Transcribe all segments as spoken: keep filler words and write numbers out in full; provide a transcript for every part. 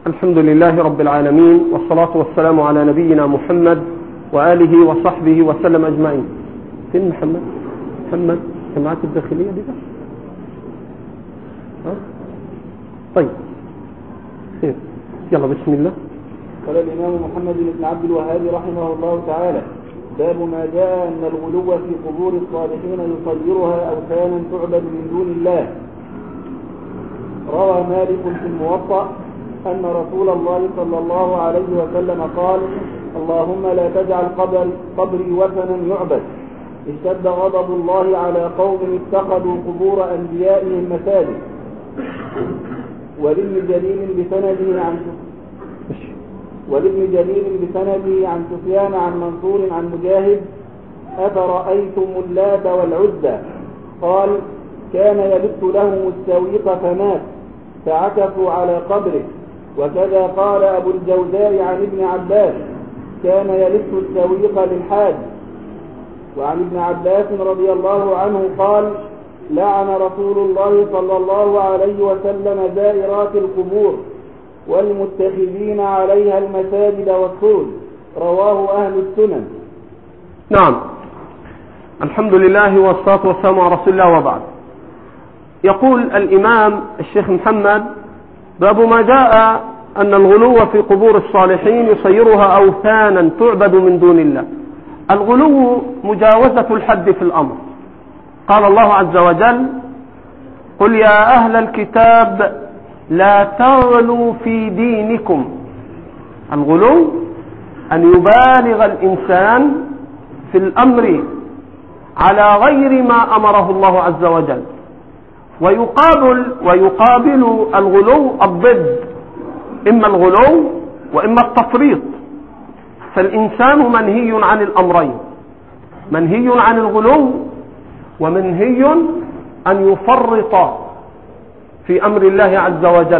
الحمد لله رب العالمين، والصلاة والسلام على نبينا محمد وآله وصحبه وسلم أجمعين. فين محمد؟ محمد جماعة الداخلية دي بقى؟ ها؟ طيب خير، يلا بسم الله. قال الإمام محمد بن عبد الوهاب رحمه الله تعالى: باب ما جاء أن الغلو في قبور الصالحين يصيرها أوثانا تعبد من دون الله. روى مالك في الموطأ أن رسول الله صلى الله عليه وسلم قال: اللهم لا تجعل قبر قبري وثنا يعبد. اشتد غضب الله على قوم اتخذوا قبور أنبيائهم مساجد. ولابن جرير بسنده عن ولابن جرير بسنده عن سفيان عن منصور عن مجاهد: أفرأيتم اللات والعزى؟ قال: كان يلت لهم السويق فمات فعكفوا على قبره. وكذا قال أبو الجوزاء عن ابن عباس: كان يلت السويق للحاج. وعن ابن عباس رضي الله عنه قال: لعن رسول الله صلى الله عليه وسلم زائرات القبور والمتخذين عليها المساجد والسور. رواه أهل السنن. نعم، الحمد لله والصلاة والسلام على رسول الله، وبعد. يقول الإمام الشيخ محمد: باب ما جاء أن الغلو في قبور الصالحين يصيرها أوثانا تعبد من دون الله. الغلو مجاوزة الحد في الأمر. قال الله عز وجل: قل يا أهل الكتاب لا تغلوا في دينكم. الغلو أن يبالغ الإنسان في الأمر على غير ما أمره الله عز وجل. ويقابل ويقابل الغلو الضد، إما الغلو وإما التفريط. فالإنسان منهي عن الأمرين: منهي عن الغلو ومنهي أن يفرط في أمر الله عز وجل.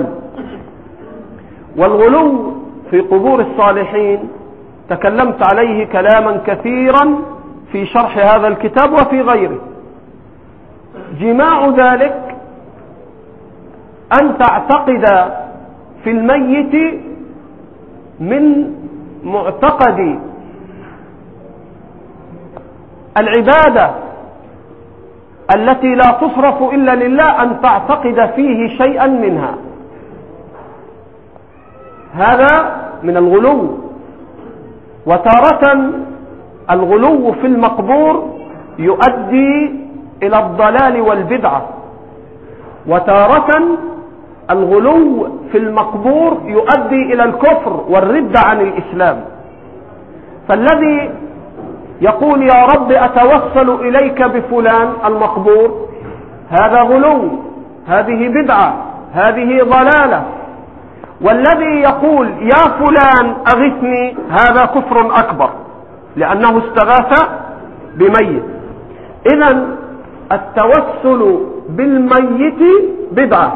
والغلو في قبور الصالحين تكلمت عليه كلاما كثيرا في شرح هذا الكتاب وفي غيره. جماع ذلك أن تعتقد في الميت من معتقد العبادة التي لا تصرف إلا لله، أن تعتقد فيه شيئا منها. هذا من الغلو. وتارة الغلو في المقبور يؤدي إلى الضلال والبدعة، وتارة الغلو في المقبور يؤدي إلى الكفر والردة عن الإسلام. فالذي يقول يا رب أتوسل إليك بفلان المقبور، هذا غلو، هذه بدعة، هذه ضلالة. والذي يقول يا فلان أغثني، هذا كفر أكبر، لأنه استغاث بميت. إذن التوسل بالميت بدعة،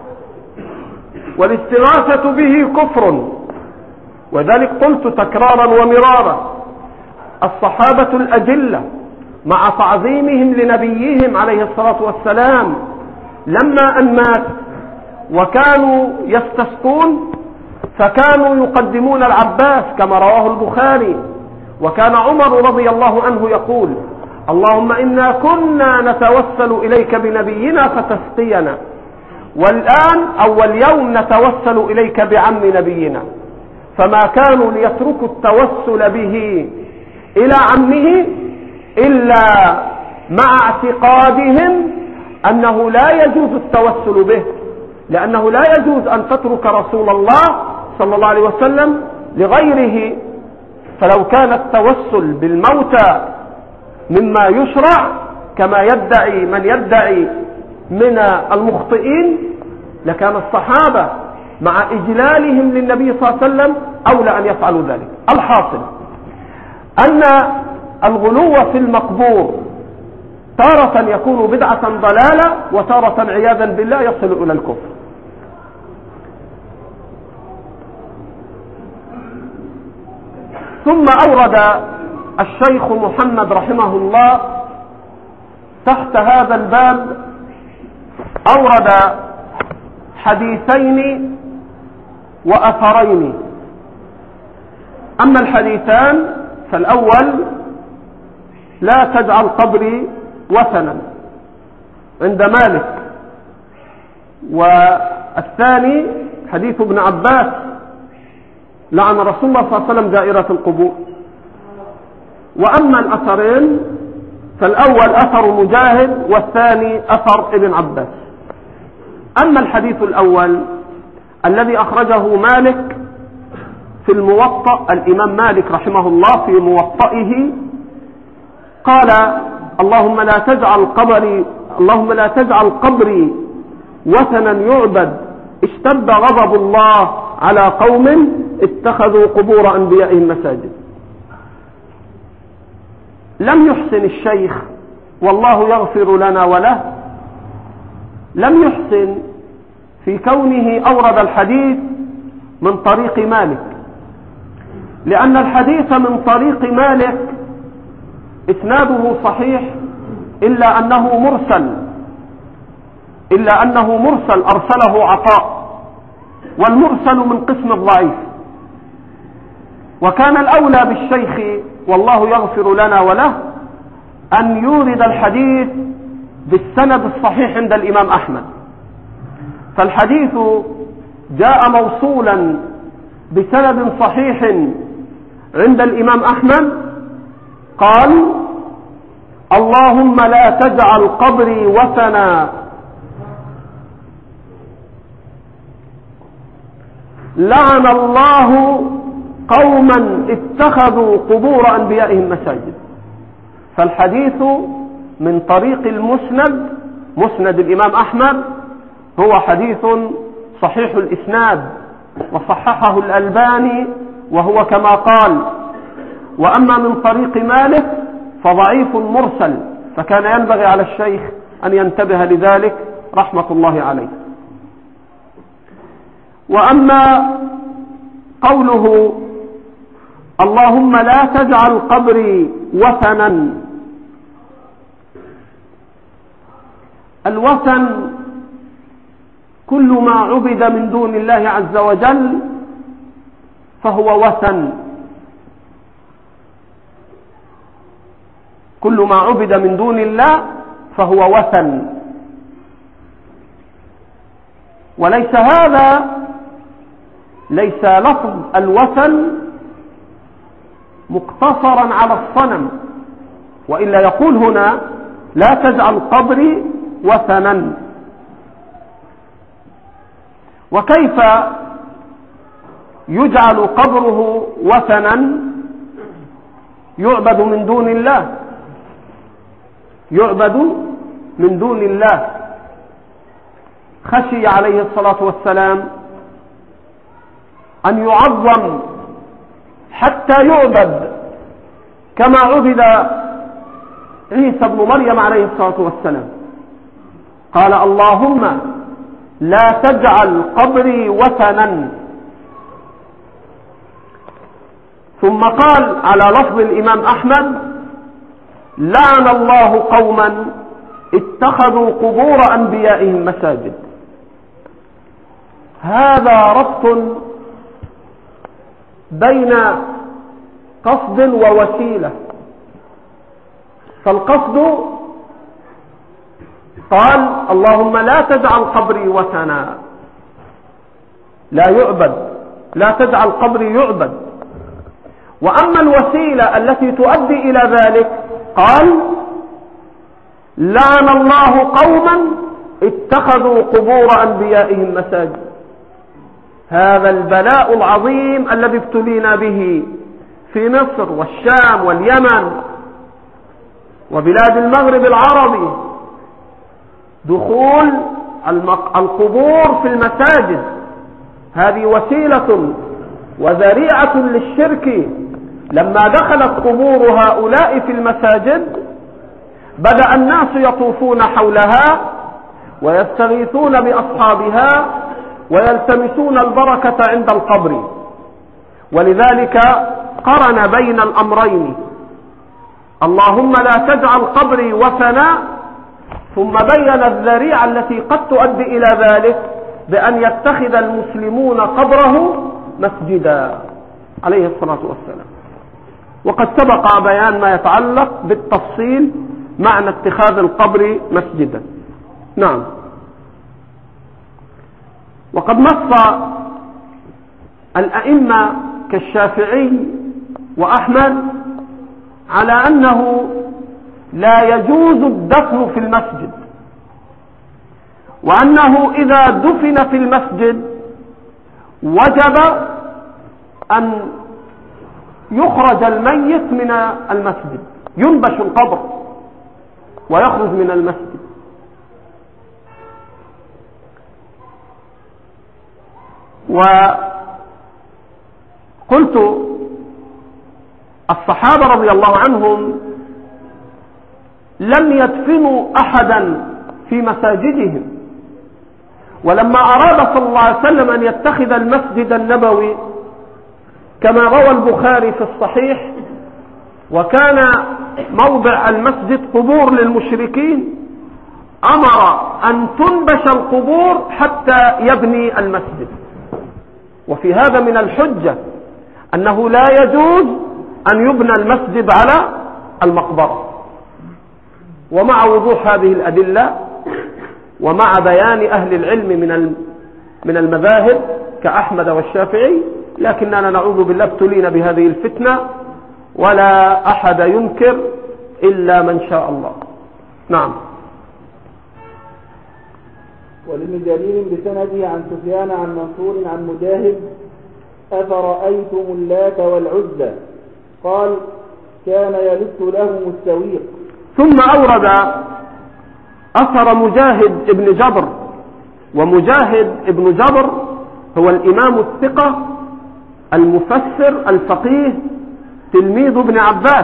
والاستغاثة به كفر. وذلك قلت تكرارا ومرارا: الصحابة الأجلة مع تعظيمهم لنبيهم عليه الصلاة والسلام لما أن مات وكانوا يستسقون فكانوا يقدمون العباس كما رواه البخاري. وكان عمر رضي الله عنه يقول: اللهم إنا كنا نتوسل إليك بنبينا فتسقينا، والآن أول يوم نتوسل إليك بعم نبينا. فما كانوا ليتركوا التوسل به إلى عمه إلا مع اعتقادهم أنه لا يجوز التوسل به، لأنه لا يجوز أن تترك رسول الله صلى الله عليه وسلم لغيره. فلو كان التوسل بالموتى مما يشرع كما يدعي من يدعي من المخطئين، لكان الصحابة مع إجلالهم للنبي صلى الله عليه وسلم أولى أن يفعلوا ذلك. الحاصل أن الغلو في المقبور تارة يكون بدعة ضلالة، وتارة عياذا بالله يصل إلى الكفر. ثم أورد الشيخ محمد رحمه الله تحت هذا الباب أورد حديثين وأثرين. أما الحديثان فالأول لا تجعل قبري وثنا عند مالك، والثاني حديث ابن عباس لعن رسول الله صلى الله عليه وسلم زائرة القبور. وأما الأثرين فالأول أثر مجاهد والثاني أثر ابن عباس. أما الحديث الأول الذي أخرجه مالك في الموطأ، الإمام مالك رحمه الله في موطئه قال: اللهم لا تجعل قبري اللهم لا تجعل قبري وثنا يعبد، اشتد غضب الله على قوم اتخذوا قبور أنبيائهم مساجد. لم يحسن الشيخ والله يغفر لنا وله، لم يحسن في كونه أورد الحديث من طريق مالك، لأن الحديث من طريق مالك إسناده صحيح إلا أنه مرسل إلا أنه مرسل أرسله عطاء، والمرسل من قسم الضعيف. وكان الأولى بالشيخ والله يغفر لنا وله أن يورد الحديث بالسند الصحيح عند الإمام أحمد. فالحديث جاء موصولا بسند صحيح عند الإمام أحمد، قال: اللهم لا تجعل قبري وثنا، لعن الله قوما اتخذوا قبور أنبيائهم مساجد. فالحديث من طريق المسند، مسند الإمام أحمد، هو حديث صحيح الإسناد وصححه الألباني وهو كما قال. وأما من طريق مالك فضعيف مرسل، فكان ينبغي على الشيخ أن ينتبه لذلك رحمة الله عليه. وأما قوله اللهم لا تجعل قبري وثنا، الوثن كل ما عبد من دون الله عز وجل فهو وثن، كل ما عبد من دون الله فهو وثن. وليس هذا ليس لفظ الوثن مقتصرا على الصنم، وإلا يقول هنا لا تجعل قبري وثنا. وكيف يجعل قبره وثنا يعبد من دون الله يعبد من دون الله؟ خشي عليه الصلاة والسلام أن يعظم حتى يعبد كما عبد عيسى بن مريم عليه الصلاة والسلام. قال: اللهم لا تجعل قبري وثنا. ثم قال على لفظ الإمام أحمد: لعن الله قوما اتخذوا قبور أنبيائهم مساجد. هذا ربط بين قصد ووسيلة. فالقصد قال: اللهم لا تجعل قبري وثنا، لا يعبد، لا تجعل قبري يعبد. وأما الوسيلة التي تؤدي إلى ذلك قال: لعن الله قوما اتخذوا قبور أنبيائهم مساجد. هذا البلاء العظيم الذي ابتلينا به في مصر والشام واليمن وبلاد المغرب العربي، دخول القبور في المساجد. هذه وسيلة وذريعة للشرك. لما دخلت قبور هؤلاء في المساجد بدأ الناس يطوفون حولها ويستغيثون بأصحابها ويلتمسون البركة عند القبر. ولذلك قرن بين الأمرين: اللهم لا تجعل قبري وثنا، ثم بين الذريعة التي قد تؤدي إلى ذلك بأن يتخذ المسلمون قبره مسجدا عليه الصلاة والسلام. وقد سبق بيان ما يتعلق بالتفصيل معنى اتخاذ القبر مسجدا. نعم. وقد نص الأئمة كالشافعي وأحمد على أنه لا يجوز الدفن في المسجد، وأنه إذا دفن في المسجد وجب أن يخرج الميت من المسجد، ينبش القبر ويخرج من المسجد. وقلت الصحابة رضي الله عنهم لم يدفنوا أحدا في مساجدهم، ولما أراد صلى الله عليه وسلم أن يتخذ المسجد النبوي كما روى البخاري في الصحيح، وكان موضع المسجد قبور للمشركين، أمر أن تنبش القبور حتى يبني المسجد. وفي هذا من الحجة أنه لا يجوز أن يبنى المسجد على المقبرة. ومع وضوح هذه الأدلة ومع بيان أهل العلم من من المذاهب كأحمد والشافعي، لكننا نعوذ بالله ابتلينا بهذه الفتنة، ولا أحد ينكر إلا من شاء الله. نعم. ولابن جرير بسنده عن سفيان عن منصور عن مجاهد أفرأيتم اللات والعزى قال كان يلت لهم السويق. ثم أورد أثر مجاهد ابن جبر، ومجاهد ابن جبر هو الإمام الثقة المفسر الفقيه تلميذ ابن عباس،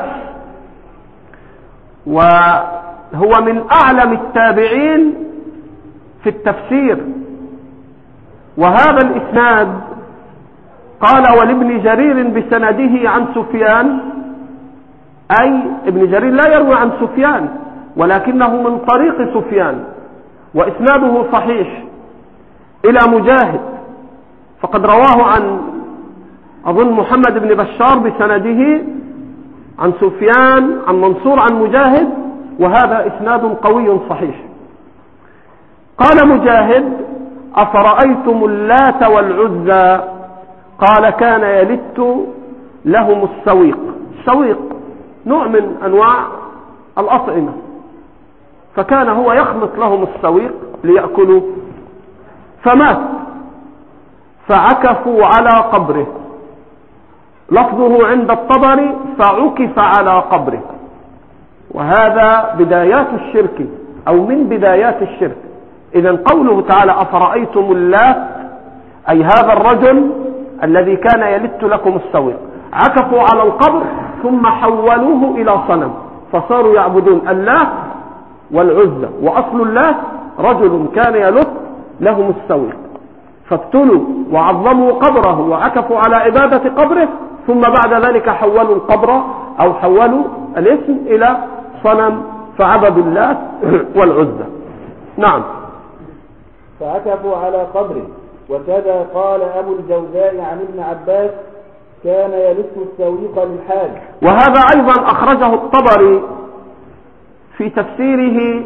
وهو من أعلم التابعين في التفسير. وهذا الإسناد قال ولابن جرير بسنده عن سفيان، أي ابن جرير لا يروي عن سفيان ولكنه من طريق سفيان، وإسناده صحيح إلى مجاهد، فقد رواه عن أظن محمد بن بشار بسنده عن سفيان عن منصور عن مجاهد، وهذا إسناد قوي صحيح. قال مجاهد أفرأيتم اللات والعزى قال كان يلت لهم السويق. السويق نوع من أنواع الأطعمة، فكان هو يخلط لهم السويق ليأكلوا، فمات فعكفوا على قبره. لفظه عند الطبري فعكف على قبره، وهذا بدايات الشرك أو من بدايات الشرك. إذن قوله تعالى أفرأيتم اللات، أي هذا الرجل الذي كان يلت لكم السويق، عكفوا على القبر ثم حولوه إلى صنم، فصاروا يعبدون اللات والعزى. وأصل اللات رجل كان يلت لهم السويق، فابتلوا وعظموا قبره وعكفوا على عبادة قبره، ثم بعد ذلك حولوا القبر أو حولوا الاسم إلى صنم فعبدوا اللات والعزى. نعم. فعكفوا على قبره. وكذا قال أبو الجوزاء عن ابن عباس كان يلت السويق للحاج. وهذا أيضا أخرجه الطبري في تفسيره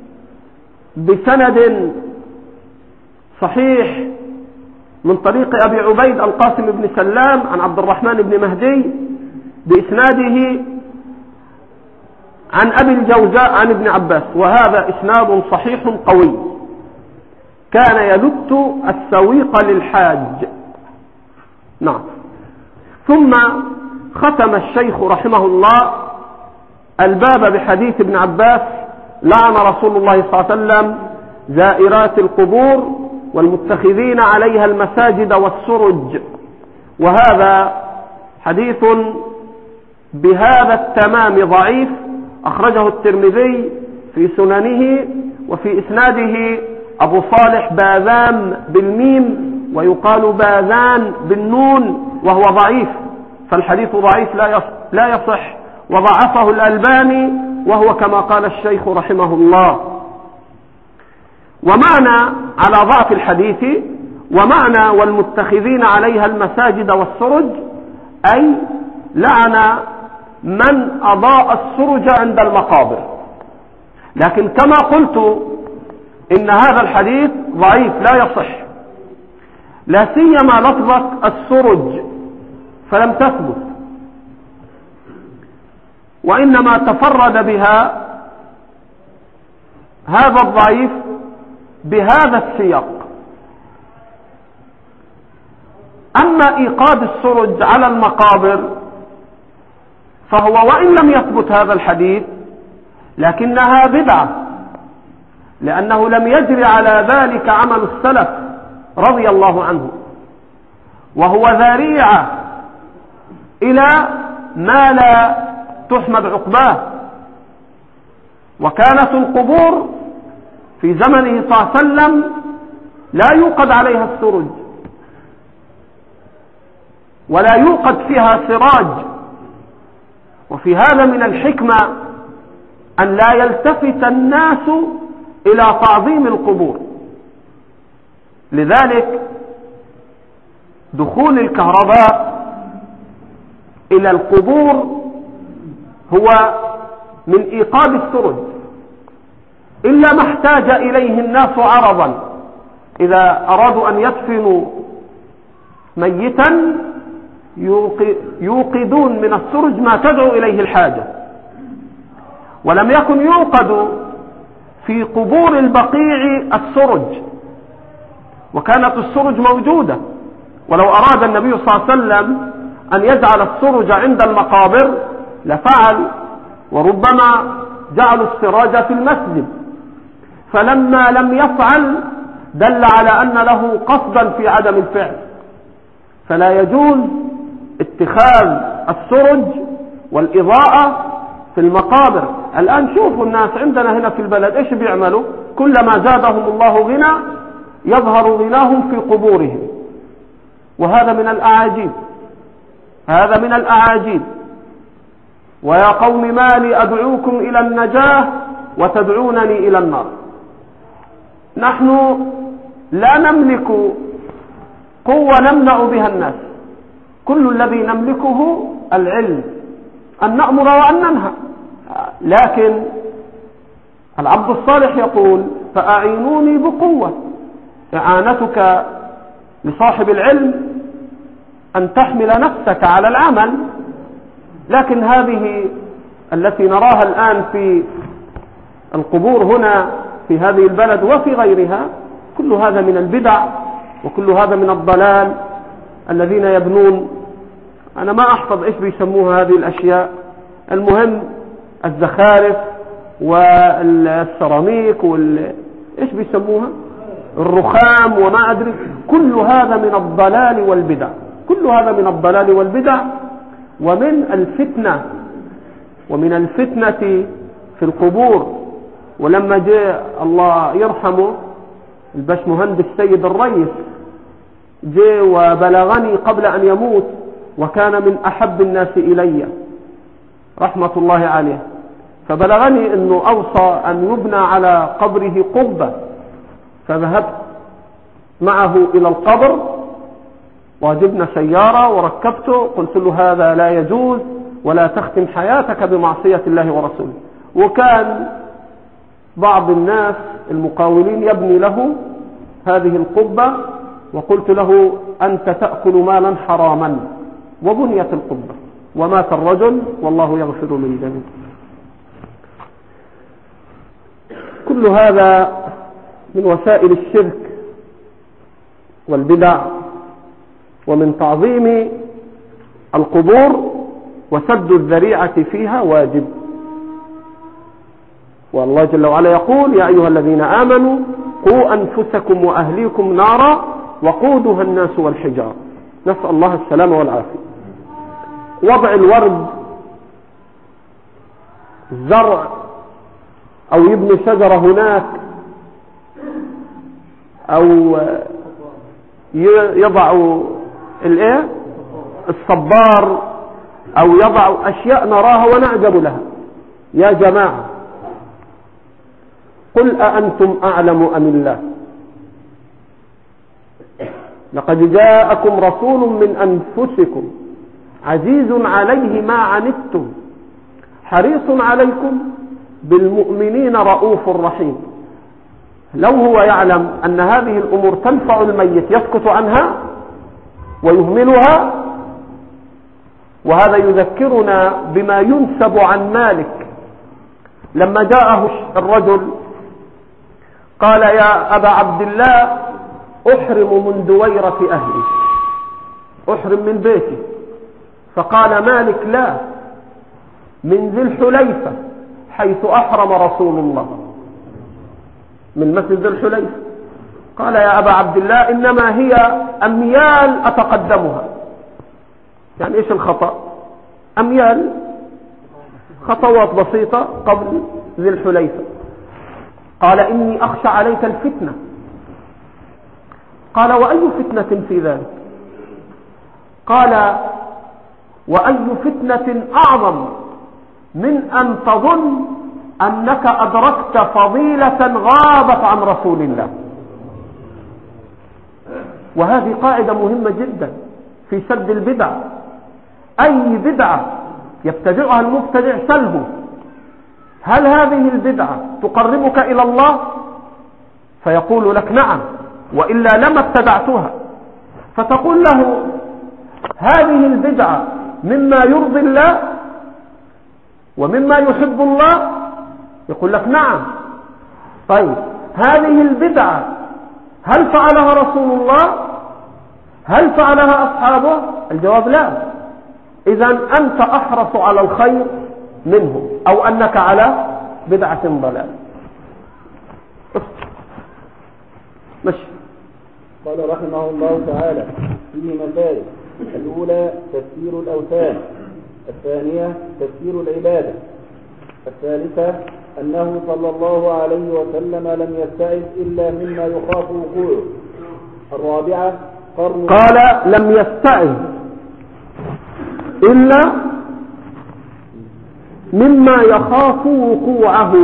بسند صحيح من طريق أبي عبيد القاسم بن سلام عن عبد الرحمن بن مهدي بإسناده عن أبي الجوزاء عن ابن عباس، وهذا إسناد صحيح قوي. كان يلت السويق للحاج. نعم. ثم ختم الشيخ رحمه الله الباب بحديث ابن عباس لعن رسول الله صلى الله عليه وسلم زائرات القبور والمتخذين عليها المساجد والسرج. وهذا حديث بهذا التمام ضعيف، أخرجه الترمذي في سننه، وفي إسناده أبو صالح باذان بالميم ويقال باذان بالنون، وهو ضعيف، فالحديث ضعيف لا يصح، وضعفه الألباني، وهو كما قال الشيخ رحمه الله. ومعنى على ضعف الحديث ومعنى والمتخذين عليها المساجد والسرج أي لعن من أضاء السرج عند المقابر. لكن كما قلت إن هذا الحديث ضعيف لا يصح، لا سيما لفظة السرج فلم تثبت، وإنما تفرد بها هذا الضعيف بهذا السياق. أما إيقاد السرج على المقابر فهو وإن لم يثبت هذا الحديث لكنها بدعة، لأنه لم يجري على ذلك عمل السلف رضي الله عنه، وهو ذريعة إلى ما لا تحمد عقباه. وكانت القبور في زمنه صلى الله عليه وسلم لا يوقد عليها السرج ولا يوقد فيها سراج، وفي هذا من الحكمة أن لا يلتفت الناس إلى تعظيم القبور. لذلك دخول الكهرباء إلى القبور هو من إيقاد السرج، إلا ما احتاج إليه الناس عرضا. إذا أرادوا أن يدفنوا ميتا يوقدون من السرج ما تدعو إليه الحاجة، ولم يكن يوقد في قبور البقيع السرج، وكانت السرج موجودة. ولو أراد النبي صلى الله عليه وسلم أن يجعل السرج عند المقابر لفعل، وربما جعلوا السراج في المسجد، فلما لم يفعل دل على أن له قصدا في عدم الفعل. فلا يجوز اتخاذ السرج والإضاءة في المقابر. الآن شوفوا الناس عندنا هنا في البلد إيش بيعملوا؟ كلما زادهم الله غنى يظهر غناهم في قبورهم، وهذا من الأعاجيب، هذا من الأعاجيب. ويا قوم ما لي أدعوكم إلى النجاة وتدعونني إلى النار. نحن لا نملك قوة نمنع بها الناس، كل الذي نملكه العلم أن نأمر وأن ننهى. لكن العبد الصالح يقول فأعينوني بقوة. إعانتك لصاحب العلم أن تحمل نفسك على العمل، لكن هذه التي نراها الآن في القبور هنا في هذه البلد وفي غيرها كل هذا من البدع، وكل هذا من الضلال. الذين يبنون، أنا ما أحفظ إيش بيسموها هذه الأشياء، المهم الزخارف والسيراميك وال إيش بيسموها الرخام وما أدري، كل هذا من الضلال والبدع، كل هذا من الضلال والبدع ومن الفتنة، ومن الفتنة في القبور. ولما جاء الله يرحمه الباش مهندس سيد الرئيس جاء وبلغني قبل أن يموت، وكان من أحب الناس إلي رحمة الله عليه، فبلغني أنه أوصى أن يبنى على قبره قبة، فذهبت معه إلى القبر وجبنا سيارة وركبته، قلت له هذا لا يجوز ولا تختم حياتك بمعصية الله ورسوله. وكان بعض الناس المقاولين يبني له هذه القبة، وقلت له أنت تأكل مالا حراما، وبنيت القبة ومات الرجل والله يغفر للجميع. كل هذا من وسائل الشرك والبدع ومن تعظيم القبور، وسد الذريعة فيها واجب. والله جل وعلا يقول يا أيها الذين آمنوا قوا أنفسكم وأهليكم نارا وقودها الناس والحجار. نسأل الله السلامة والعافية. وضع الورد، الزرع، أو يبني شجرة هناك، أو يضع الايه الصبار، أو يضع أشياء نراها ونعجب لها. يا جماعة قل أأنتم أعلم أم الله؟ لقد جاءكم رسول من أنفسكم عزيز عليه ما عنتم حريص عليكم بالمؤمنين رؤوف رحيم. لو هو يعلم أن هذه الأمور تنفع الميت يسكت عنها ويهملها. وهذا يذكرنا بما ينسب عن مالك لما جاءه الرجل قال يا أبا عبد الله أحرم من دويرة أهلي، أحرم من بيتي. فقال مالك لا، من ذي الحليفة حيث أحرم رسول الله، من مسجد ذي الحليفة. قال يا أبا عبد الله إنما هي أميال أتقدمها. يعني إيش الخطأ؟ أميال، خطوات بسيطة قبل ذي الحليفة. قال إني أخشى عليك الفتنة. قال وأي فتنة في ذلك؟ قال وأي فتنة أعظم من أن تظن أنك أدركت فضيلة غابت عن رسول الله. وهذه قاعدة مهمة جدا في سد البدع. أي بدعة يبتدعها المبتدع سلبه، هل هذه البدعة تقربك إلى الله؟ فيقول لك نعم، وإلا لما ابتدعتها. فتقول له هذه البدعة مما يرضي الله ومما يحب الله؟ يقول لك نعم. طيب هذه البدعة هل فعلها رسول الله؟ هل فعلها أصحابه؟ الجواب لا. إذن أنت أحرص على الخير منهم، أو أنك على بدعة ضلال. ماشي. قال رحمه الله تعالى فيه مسائل: الأولى تفسير الأوثان، الثانية تفسير العبادة، الثالثة أنه صلى الله عليه وسلم لم يستعذ إلا مما يخاف وقوعه، الرابعة قرن قال لم يستعذ إلا مما يخاف وقوعه.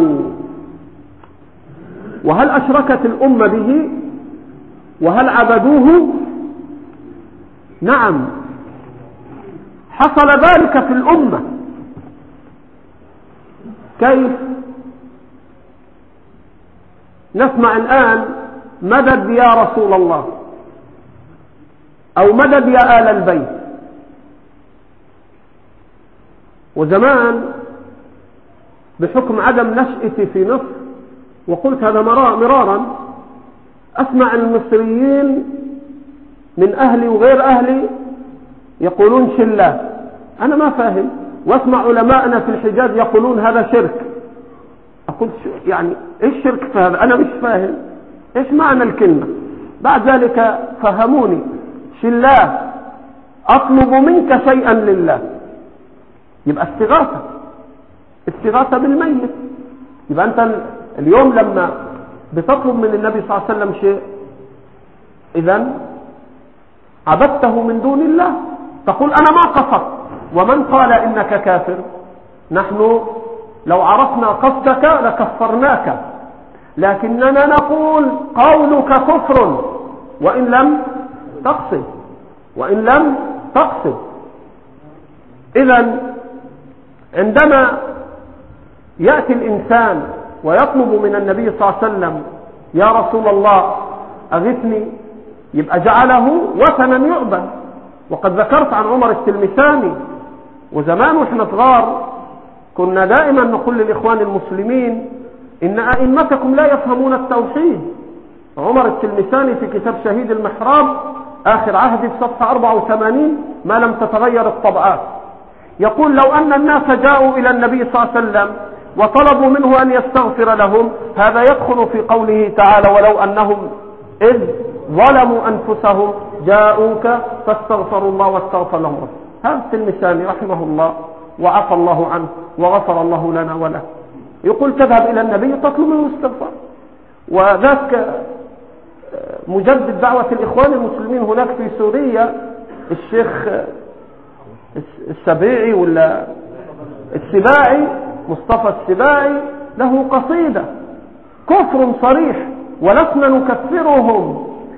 وهل أشركت الأمة به؟ وهل عبدوه؟ نعم، حصل ذلك في الأمة. كيف؟ نسمع الآن مدد يا رسول الله، أو مدد يا آل البيت. وزمان بحكم عدم نشأتي في مصر، وقلت هذا مرارا، أسمع المصريين من أهلي وغير أهلي يقولون شلة، أنا ما فاهم. واسمع علماءنا في الحجاز يقولون هذا شرك. أقول يعني إيش شرك في هذا؟ أنا مش فاهم إيش معنى الكلمة. بعد ذلك فهموني: شلة أطلب منك شيئا لله. يبقى استغاثة، استغاثة بالميت. يبقى أنت اليوم لما بتطلب من النبي صلى الله عليه وسلم شيء، إذن عبدته من دون الله. تقول أنا ما قصدت. ومن قال إنك كافر؟ نحن لو عرفنا قصدك لكفرناك، لكننا نقول قولك كفر وإن لم تقصد، وإن لم تقصد. إذن عندما يأتي الإنسان ويطلب من النبي صلى الله عليه وسلم يا رسول الله أغثني، يبقى جعله وثنا يعبد. وقد ذكرت عن عمر التلمساني، وزمان واحنا صغار كنا دائما نقول للإخوان المسلمين إن أئمتكم لا يفهمون التوحيد. عمر التلمساني في كتاب شهيد المحراب آخر عهد في صفحة أربعة وثمانين ما لم تتغير الطبعات، يقول لو أن الناس جاءوا إلى النبي صلى الله عليه وسلم وطلبوا منه أن يستغفر لهم، هذا يدخل في قوله تعالى ولو أنهم إذ ظلموا أنفسهم جاءوك فاستغفروا الله واستغفر لهم رسول. هذا التلمساني رحمه الله وعفى الله عنه وغفر الله لنا وله، يقول تذهب إلى النبي تطلب منه الاستغفار. وذاك مجدد دعوة الإخوان المسلمين هناك في سوريا الشيخ السبيعي ولا السباعي، مصطفى السباعي، له قصيدة كفر صريح ولسنا نكفرهم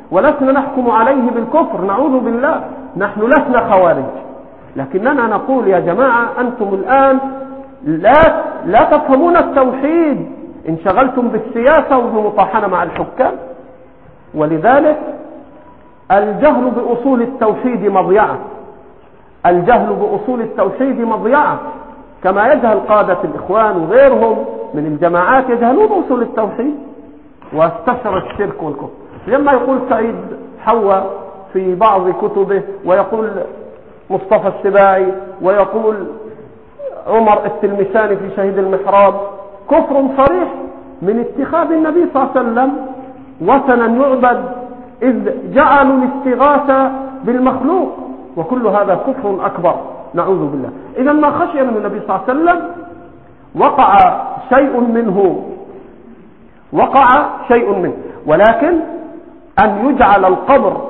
ولسنا نحكم عليه بالكفر، نعوذ بالله، نحن لسنا خوارج، لكننا نقول يا جماعة أنتم الآن لا, لا تفهمون التوحيد، انشغلتم بالسياسة والمطاحنة مع الحكام. ولذلك الجهل بأصول التوحيد مضيعة، الجهل بأصول التوحيد مضيعة، كما يجهل قادة الإخوان وغيرهم من الجماعات يجهلون أصول التوحيد واستشر الشرك والكفر. لما يقول سعيد حوا في بعض كتبه، ويقول مصطفى السباعي، ويقول عمر التلمساني في شهيد المحراب، كفر صريح من اتخاذ النبي صلى الله عليه وسلم وثنا يعبد، إذ جعلوا الاستغاثة بالمخلوق، وكل هذا كفر أكبر نعوذ بالله. إذا ما خشي من النبي صلى الله عليه وسلم وقع شيء منه، وقع شيء منه، ولكن أن يجعل القبر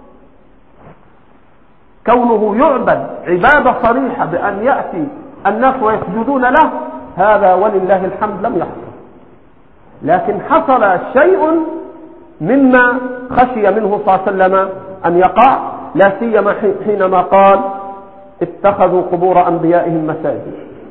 كونه يعبد عبادة صريحة بأن يأتي الناس ويسجدون له، هذا ولله الحمد لم يحصل. لكن حصل شيء مما خشي منه صلى الله عليه وسلم أن يقع، لا سيما حينما قال اتخذوا قبور أنبيائهم مساجد.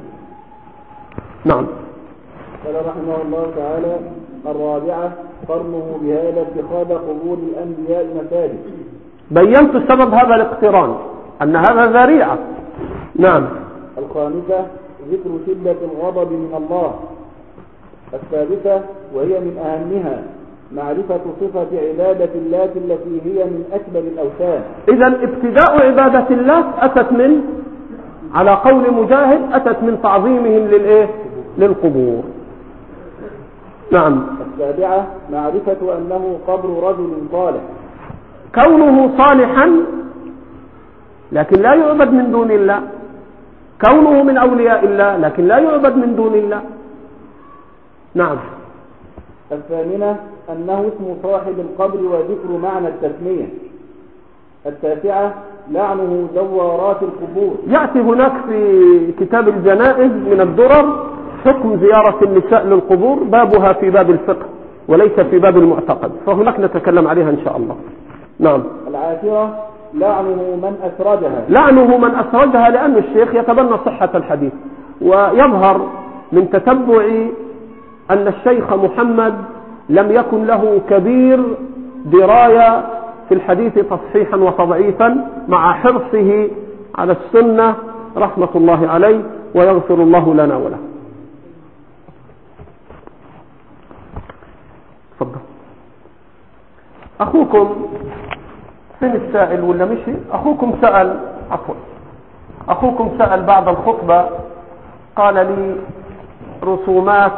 نعم. قال رحمه الله تعالى: الرابعة قرنه بهذا اتخاذ قبور الأنبياء مساجد. بينت سبب هذا الاقتران أن هذا ذريعة. نعم. الخامسة ذكر شدة الغضب من الله. السادسة وهي من أهمها معرفة صفة عبادة اللات التي هي من أكبر الأوثان. إذا ابتداء عبادة اللات أتت من، على قول مجاهد، أتت من تعظيمهم للإيه؟ للقبور. نعم. السابعة معرفة أنه قبر رجل صالح، كونه صالحا لكن لا يعبد من دون الله، كونه من أولياء الله لكن لا يعبد من دون الله. نعم. الثامنة أنه اسم صاحب القبر وذكر معنى التسمية. التاسعة لعنه زوارات القبور. يأتي هناك في كتاب الجنائز من الدرر حكم زيارة النساء للقبور، بابها في باب الفقه وليس في باب المعتقد، فهناك نتكلم عليها إن شاء الله. نعم. العاشرة لعنه من أسرجها. لعنه من أسرجها، لأن الشيخ يتبنى صحة الحديث، ويظهر من تتبع أن الشيخ محمد لم يكن له كبير دراية في الحديث تصحيحا وتضعيفا، مع حرصه على السنة رحمة الله عليه، ويغفر الله لنا وله. تفضل. أخوكم فين السائل ولا مشي؟ أخوكم سأل، عفوا أخوكم سأل بعد الخطبة، قال لي رسومات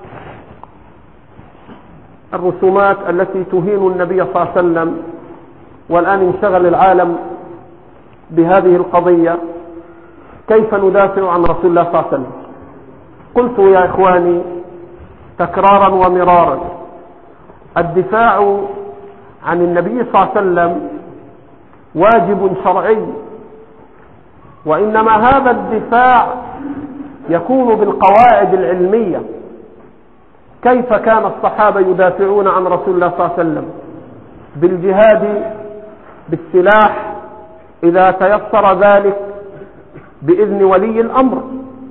الرسومات التي تهين النبي صلى الله عليه وسلم، والآن انشغل العالم بهذه القضية، كيف ندافع عن رسول الله صلى الله عليه وسلم؟ قلت يا إخواني تكرارا ومرارا، الدفاع عن النبي صلى الله عليه وسلم واجب شرعي، وإنما هذا الدفاع يكون بالقواعد العلمية. كيف كان الصحابة يدافعون عن رسول الله صلى الله عليه وسلم؟ بالجهاد، بالسلاح إذا تيسر ذلك بإذن ولي الأمر،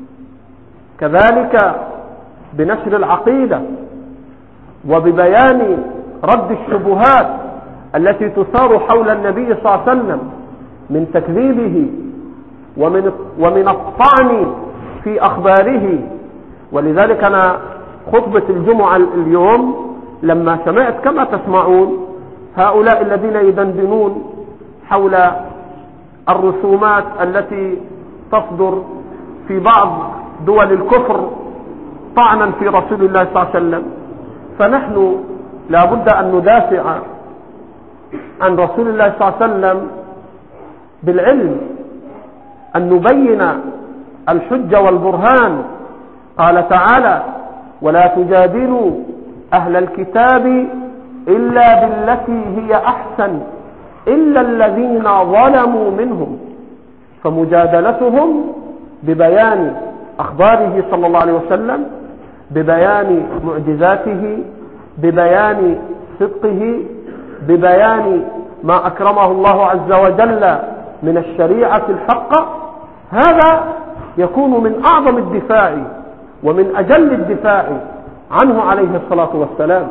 كذلك بنشر العقيدة وببيان رد الشبهات التي تثار حول النبي صلى الله عليه وسلم من تكذيبه ومن, ومن الطعن في أخباره. ولذلك أنا خطبة الجمعة اليوم لما سمعت كما تسمعون هؤلاء الذين يدندنون حول الرسومات التي تصدر في بعض دول الكفر طعنا في رسول الله صلى الله عليه وسلم، فنحن لا بد أن ندافع عن رسول الله صلى الله عليه وسلم بالعلم، أن نبين الحجة والبرهان. قال تعالى: ولا تجادلوا أهل الكتاب إلا بالتي هي أحسن إلا الذين ظلموا منهم. فمجادلتهم ببيان أخباره صلى الله عليه وسلم، ببيان معجزاته، ببيان صدقه، ببيان ما أكرمه الله عز وجل من الشريعة الحقة، هذا يكون من أعظم الدفاع ومن أجل الدفاع عنه عليه الصلاة والسلام.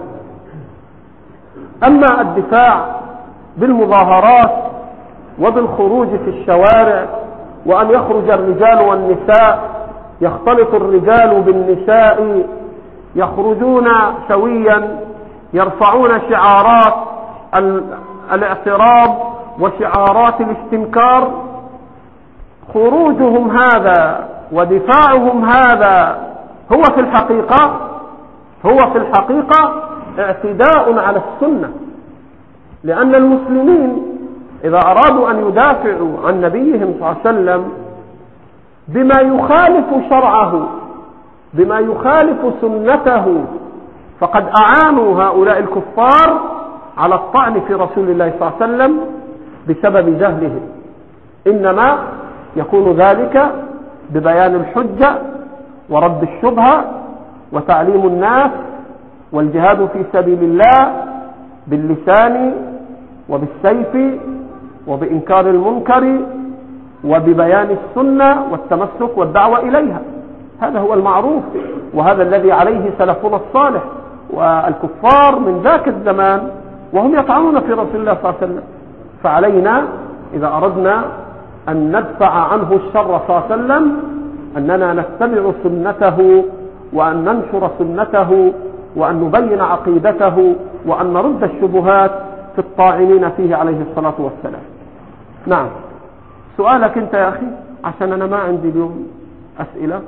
أما الدفاع بالمظاهرات وبالخروج في الشوارع، وأن يخرج الرجال والنساء، يختلط الرجال بالنساء، يخرجون سويا، يرفعون شعارات الاعتراض وشعارات الاستنكار، خروجهم هذا ودفاعهم هذا هو في الحقيقة هو في الحقيقة اعتداء على السنة، لأن المسلمين إذا أرادوا أن يدافعوا عن نبيهم صلى الله عليه وسلم بما يخالف شرعه، بما يخالف سنته، فقد أعانوا هؤلاء الكفار على الطعن في رسول الله صلى الله عليه وسلم بسبب جهلهم. إنما يكون ذلك ببيان الحجة ورد الشبهة وتعليم الناس والجهاد في سبيل الله باللسان وبالسيف وبإنكار المنكر وببيان السنة والتمسك والدعوة إليها. هذا هو المعروف، وهذا الذي عليه سلفنا الصالح والكفار من ذاك الزمان وهم يطعنون في رسول الله صلى الله عليه وسلم. فعلينا إذا أردنا أن ندفع عنه الشر صلى الله عليه وسلم أننا نتبع سنته وأن ننشر سنته وأن نبين عقيدته وأن نرد الشبهات في الطاعنين فيه عليه الصلاة والسلام. نعم، سؤالك أنت يا أخي، عشان أنا ما عندي اليوم أسئلة.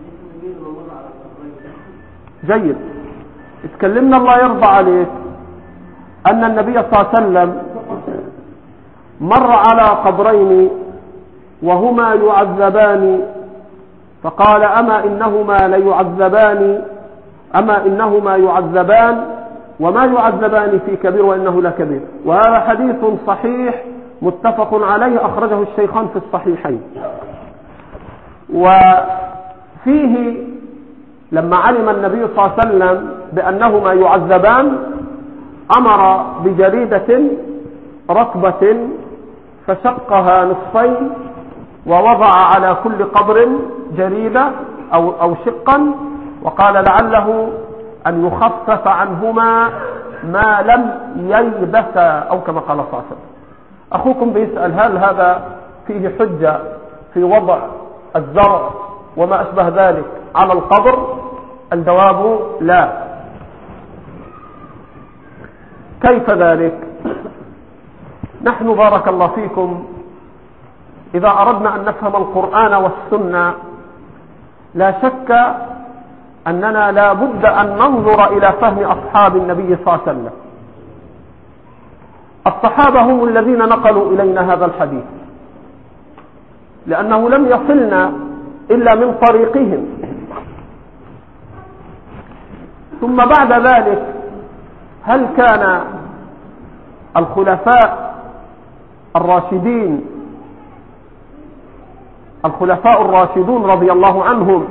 جيد. اتكلمنا الله يرضى عليك أن النبي صلى الله عليه وسلم مر على قبرين وهما يعذبان فقال أما إنهما ليعذبان أما إنهما يعذبان وما يعذبان في كبير وإنه لكبير. وهذا حديث صحيح متفق عليه أخرجه الشيخان في الصحيحين. وفيه لما علم النبي صلى الله عليه وسلم بأنهما يعذبان أمر بجريدة رطبة فشقها نصفين ووضع على كل قبر جريدة أو, أو شقا، وقال لعله أن يخفف عنهما ما لم ييبس أو كما قال صلى الله عليه وسلم. أخوكم بيسأل هل هذا فيه حجة في وضع الزرع وما أشبه ذلك على القبر؟ الجواب لا. كيف ذلك؟ نحن بارك الله فيكم إذا أردنا أن نفهم القرآن والسنة لا شك أننا لا بد أن ننظر إلى فهم أصحاب النبي صلى الله عليه وسلم. الصحابة هم الذين نقلوا إلينا هذا الحديث، لأنه لم يصلنا إلا من طريقهم. ثم بعد ذلك هل كان الخلفاء الراشدين الخلفاء الراشدون رضي الله عنهم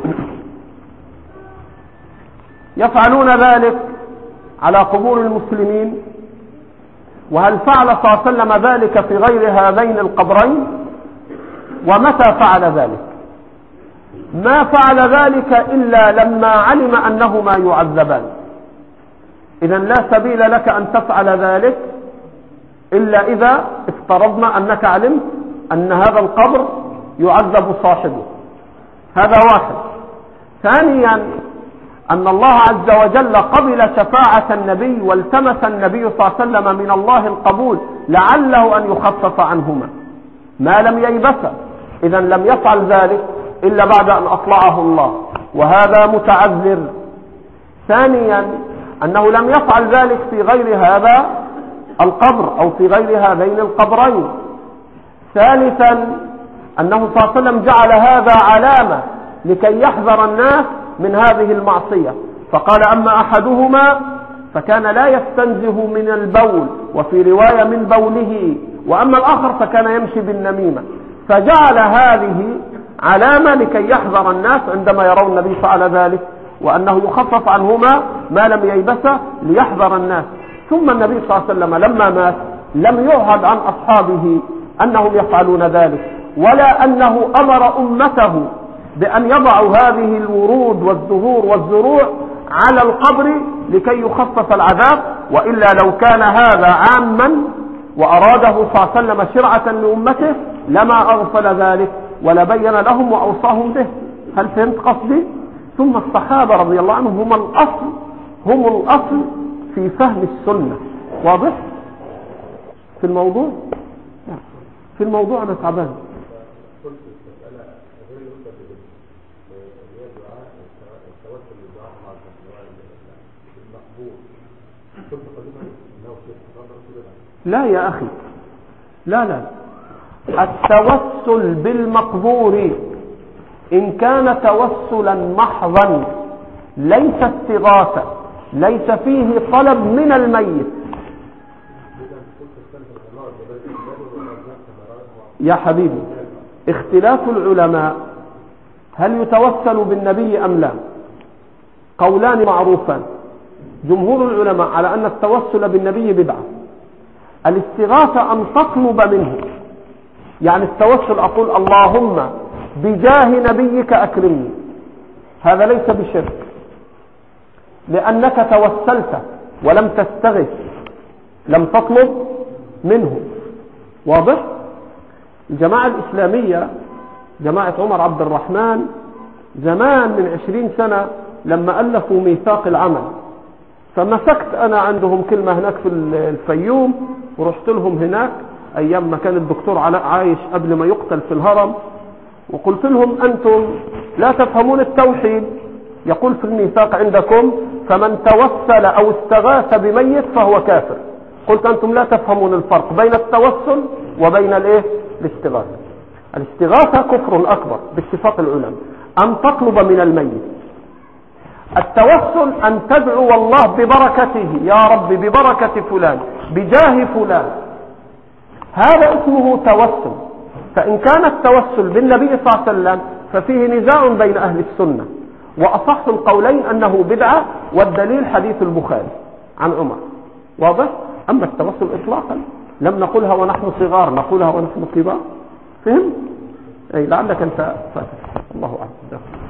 يفعلون ذلك على قبور المسلمين؟ وهل فعل صلى الله عليه وسلم ذلك في غير هذين القبرين؟ ومتى فعل ذلك؟ ما فعل ذلك إلا لما علم أنهما يعذبان. إذن لا سبيل لك أن تفعل ذلك إلا إذا افترضنا أنك علمت أن هذا القبر يعذب صاحبه. هذا واحد. ثانيا أن الله عز وجل قبل شفاعة النبي والتمس النبي صلى الله عليه وسلم من الله القبول لعله أن يخفف عنهما ما لم ييبس. إذن لم يفعل ذلك إلا بعد أن أطلعه الله، وهذا متعذر. ثانيا أنه لم يفعل ذلك في غير هذا القبر أو في غير هذين القبرين. ثالثا أنه صلى الله عليه وسلم جعل هذا علامة لكي يحذر الناس من هذه المعصية، فقال أما أحدهما فكان لا يستنزه من البول، وفي رواية من بوله، وأما الآخر فكان يمشي بالنميمة. فجعل هذه علامة لكي يحذر الناس عندما يرون النبي فعل ذلك، وأنه يخفف عنهما ما لم ييبس ليحذر الناس. ثم النبي صلى الله عليه وسلم لما مات لم يعهد عن أصحابه أنهم يفعلون ذلك، ولا أنه أمر أمته بأن يضعوا هذه الورود والزهور والزروع على القبر لكي يخفف العذاب، وإلا لو كان هذا عاما وأراده صلى الله عليه وسلم شرعة لأمته لما أغفل ذلك ولبين لهم وأوصاهم به. هل فهمت قصدي؟ ثم الصحابة رضي الله عنهم هم الأصل هم الأصل في فهم السنة. واضح؟ في الموضوع في الموضوع أنا تعبان. لا يا أخي، لا لا التوسل بالمقبور إن كان توسلا محضا ليس استغاثة، ليس فيه طلب من الميت. يا حبيبي اختلاف العلماء هل يتوسل بالنبي أم لا؟ قولان معروفان. جمهور العلماء على أن التوسل بالنبي بدعة. الاستغاثة أن تطلب منه، يعني التوسل أقول اللهم بجاه نبيك أكرمني، هذا ليس بشرك لأنك توسلت ولم تستغث، لم تطلب منه. واضح؟ الجماعة الإسلامية جماعة عمر عبد الرحمن زمان من عشرين سنة لما ألفوا ميثاق العمل، فمسكت أنا عندهم كلمة هناك في الفيوم ورحت لهم هناك أيام ما كان الدكتور علاء عايش قبل ما يقتل في الهرم، وقلت لهم أنتم لا تفهمون التوحيد. يقول في الميثاق عندكم فمن توسل أو استغاث بميت فهو كافر. قلت أنتم لا تفهمون الفرق بين التوسل وبين الايه الاستغاثة. الاستغاثة كفر أكبر باتفاق العلماء، أن تطلب من الميت. التوسل أن تدعو الله ببركته، يا رب ببركة فلان بجاه فلان، هذا اسمه توسل. فإن كان التوسل بالنبي صلى الله عليه وسلم ففيه نزاع بين أهل السنة، وأصح القولين أنه بدعة، والدليل حديث البخاري عن عمر. واضح؟ أما التوسل إطلاقا لم نقولها ونحن صغار، نقولها ونحن كبار. فهم؟ أي لعلك أنت فاتح. الله أعلم.